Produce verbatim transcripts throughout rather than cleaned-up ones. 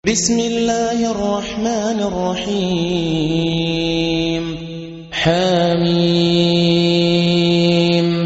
بسم الله الرحمن الرحيم حميم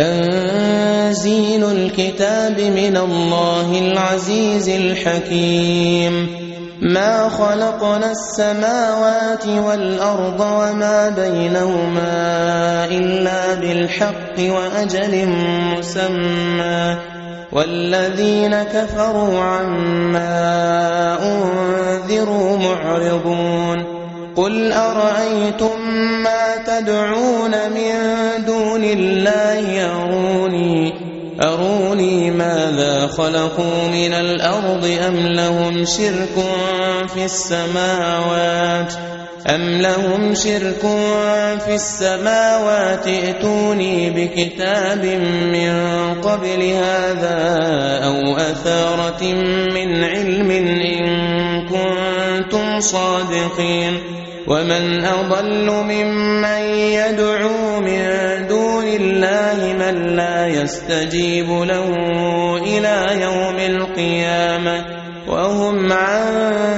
تنزيل الكتاب من الله العزيز الحكيم ما خلقنا السماوات والأرض وما بينهما إلا بالحق وأجل مسمى والذين كفروا عما أنذروا معرضون قل أرأيتم ما تدعون من دون الله أروني أروني ماذا خلقوا من الأرض أم لهم شرك في السماوات أم لهم شرك في السماوات ائتوني بكتاب من قبل هذا أو أثارة من علم إن كنتم صادقين ومن أضل ممن يدعو من دون الله من لا يستجيب له إلى يوم القيامة وهم عن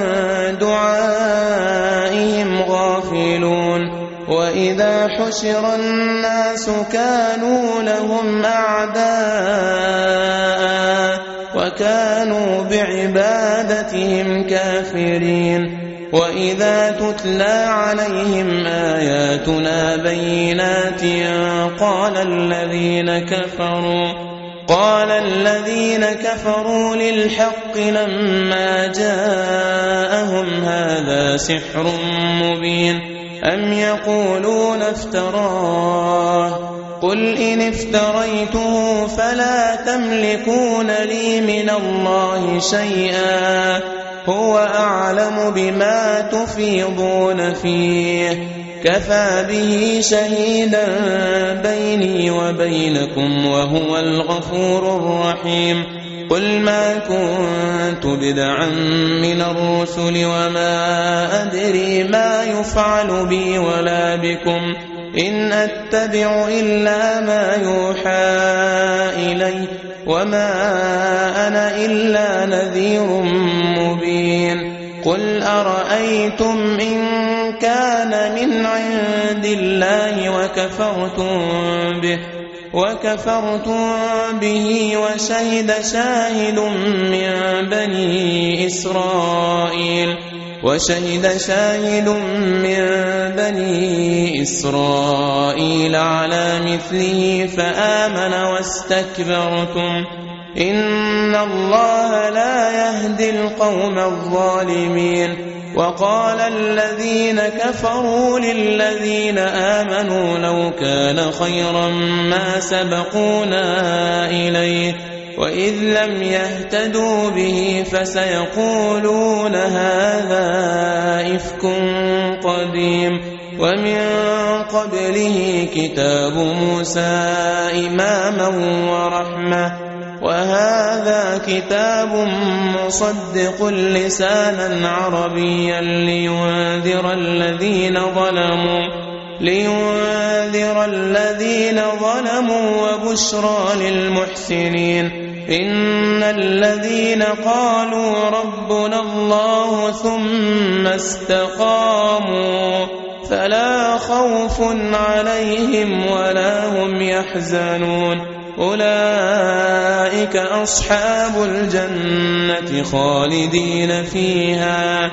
دعائهم غافلون وإذا حشر الناس كانوا لهم أعداء وكانوا بعبادتهم كافرين وإذا تتلى عليهم آياتنا بينات قال الذين كفروا قال الذين كفروا للحق لما جاءهم هذا سحر مبين أم يقولون افتراه قل إن افتريته فلا تملكون لي من الله شيئا هو أعلم بما تفيضون فيه كفى به شهيدا بيني وبينكم وهو الغفور الرحيم قل ما كنت بدعا من الرسل وما أدري ما يفعل بي ولا بكم إن أتبع إلا ما يوحى إلي وما أنا إلا نذير مبين قل أرأيتم إن كان من عند الله وكفرتم به وكفرتم به وشهد شاهد من بني إسرائيل وشهد شاهد من بني إسرائيل على مثله فآمن واستكبرتم إن الله لا يهدي القوم الظالمين وقال الذين كفروا للذين آمنوا لو كان خيرا ما سبقونا إليه وإذ لم يهتدوا به فسيقولون هذا إفك قديم ومن قبله كتاب موسى إماما ورحمة وهذا كتاب مصدق لسانا عربيا لينذر الذين ظلموا لينذر الذين ظلموا وبشرى للمحسنين إن الذين قالوا ربنا الله ثم استقاموا فلا خوف عليهم ولا هم يحزنون أولئك أصحاب الجنة خالدين فيها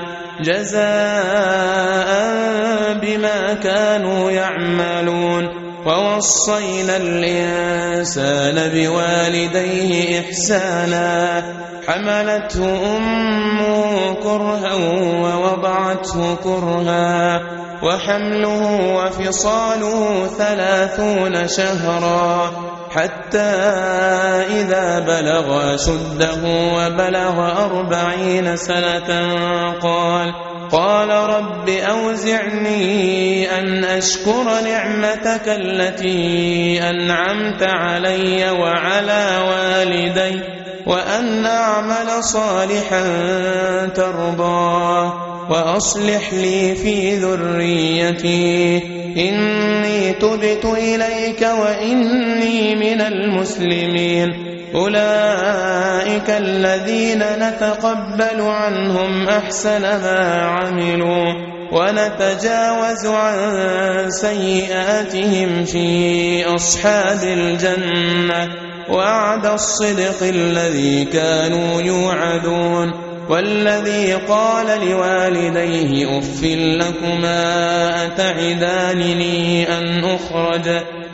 جزاء بما كانوا يعملون ووصينا الإنسان بوالديه إحسانا حملته أمه كرها ووضعته كرها وحمله وفصاله ثلاثون شهرا حتى إذا بلغ أشده وبلغ أربعين سنة قال قال رب أوزعني أن أشكر نعمتك التي أنعمت علي وعلى والدي وأن أعمل صالحا ترضاه وأصلح لي في ذريتي إني تبت إليك وإني من المسلمين أولئك الذين نتقبل عنهم أحسن ما عملوا ونتجاوز عن سيئاتهم في أصحاب الجنة وعد الصدق الذي كانوا يوعدون والذي قال لوالديه أف لكما أتعدانني أن أخرج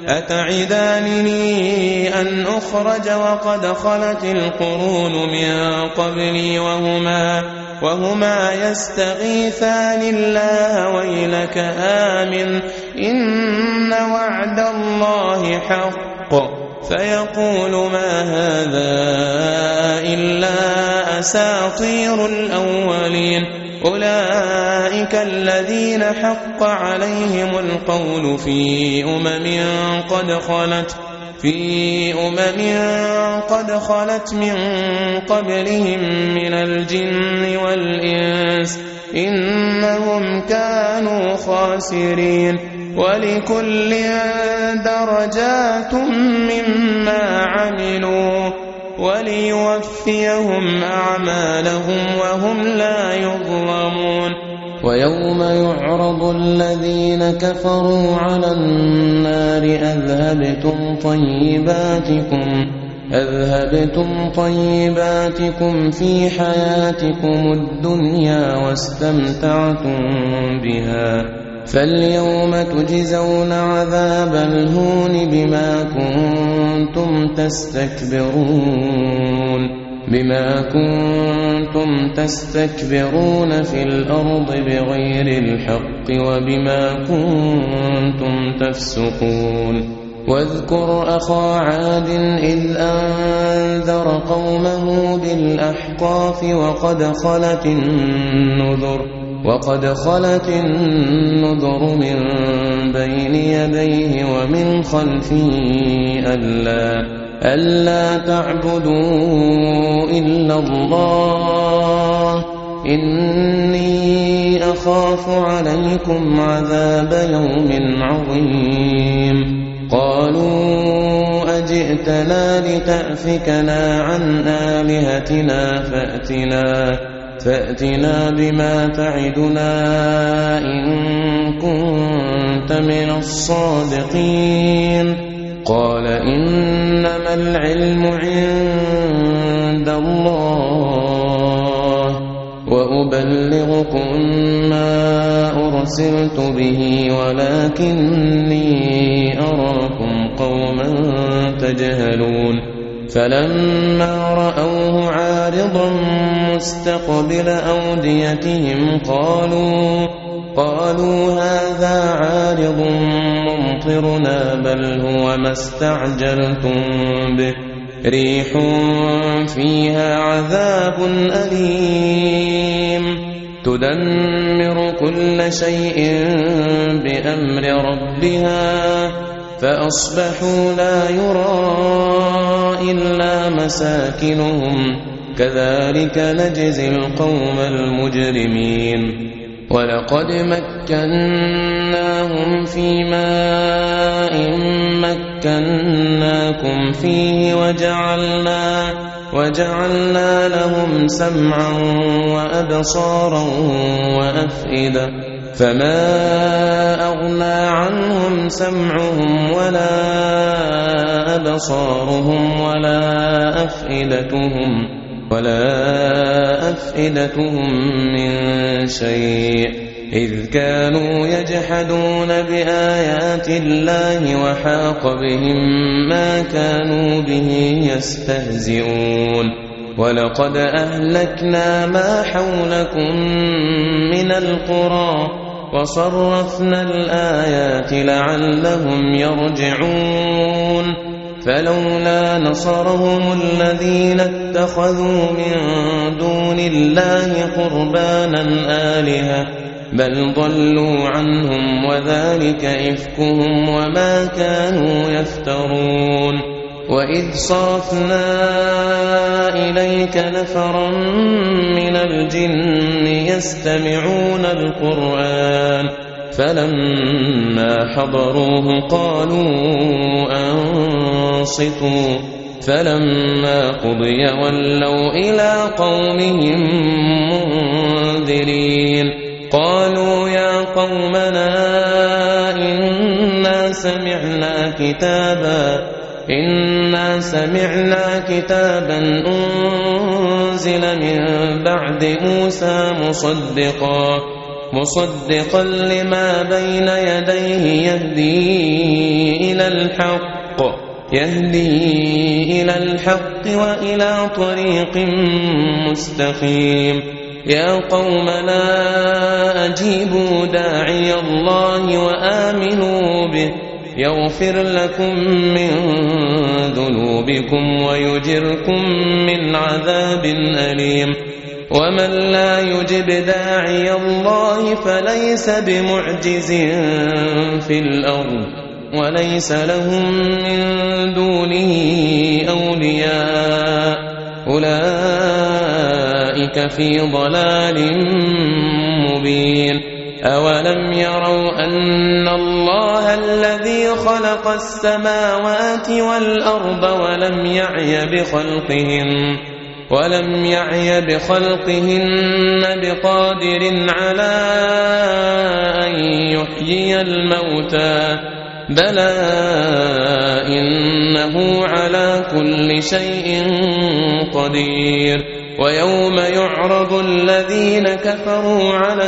أتعدانني أن أخرج وقد خلت القرون من قبلي وهما وهما يستغيثان الله ويلك آمن إن وعد الله حق فيقول ما هذا إلا أساطير الأولين أولئك الذين حق عليهم القول في أمم قد خلت في أمم قد خلت من قبلهم من الجن والإنس إنهم كانوا خاسرين ولكل درجات مما عملوا وليوفيهم أعمالهم وهم لا يظلمون ويوم يعرض الذين كفروا على النار أذهبتم طيباتكم أذهبتم طيباتكم في حياتكم الدنيا واستمتعتم بها فاليوم تجزون عذاب الهون بما كنتم تستكبرون بما كنتم تستكبرون في الأرض بغير الحق وبما كنتم تفسقون واذكر أخا عاد إذ أنذر قومه بالأحقاف وقد خلت النذر وقد خلت النذر من بين يديه ومن خلفه ألا ألا تعبدوا إلا الله إني أخاف عليكم عذاب يوم عظيم قالوا أجئتنا لتأفكنا عن آلهتنا فأتنا فأتنا بما تعدنا إن كنت من الصادقين قال إنما العلم عند الله وأبلغكم ما أرسلت به ولكني أراكم قوما تجهلون فلما رأوه عارضا مستقبل أوديتهم قالوا قالوا هذا عارض ممطرنا بل هو ما استعجلتم به ريح فيها عذاب أليم تدمر كل شيء بأمر ربها فأصبحوا لا يرى إلا مساكنهم كذلك نجزي القوم المجرمين ولقد مكناهم في ماء مكناكم فيه وجعلنا وجعلنا لهم سمعا وأبصارا وأفئدة فما أغنى عنهم سمعهم ولا أبصارهم ولا أفئدتهم ولا أفئدتهم من شيء إذ كانوا يجحدون بآيات الله وحاق بهم ما كانوا به يستهزئون ولقد أهلكنا ما حولكم من القرى وصرفنا الآيات لعلهم يرجعون فلولا نصرهم الذين اتخذوا من دون الله قربانا آلهة بل ضلوا عنهم وذلك إفكهم وما كانوا يفترون وإذ صرفنا إليك نفرا من الجن يستمعون القرآن فلما حضروه قالوا أنصتوا فلما قضي ولوا إلى قومهم منذرين قالوا يا قومنا إنا سمعنا كتابا إنا سمعنا كتابا أنزل من بعد موسى مصدقا مصدقا لما بين يديه يهدي إلى الحق يهدي إلى الحق وإلى طريق مستقيم يا قومنا أجيبوا داعي الله وآمنوا به يغفر لكم من ذنوبكم ويجركم من عذاب أليم ومن لا يجب داعي الله فليس بمعجز في الأرض وليس لهم من دونه أولياء أولئك في ضلال مبين أولم يروا أن الله الذي خلق السماوات والأرض ولم يعي بخلقهن ولم يعي بخلقهن بقادر على أن يحيي الموتى بلى إنه على كل شيء قدير ويوم يعرض الذين كفروا على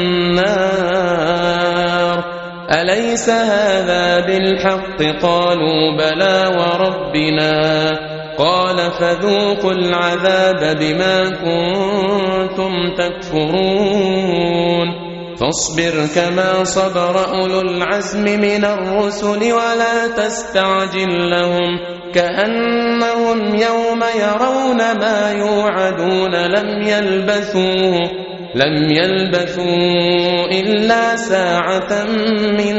النار أليس هذا بالحق قالوا بلى وربنا قال فذوقوا العذاب بما كنتم تكفرون فاصبر كما صبر أولو العزم من الرسل ولا تستعجل لهم كأنهم يوم يرون ما يوعدون لم يلبثوا لم يلبثوا إلا ساعة من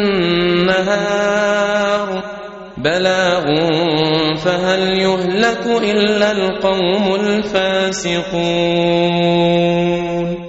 نهار بلاغ فهل يهلك إلا القوم الفاسقون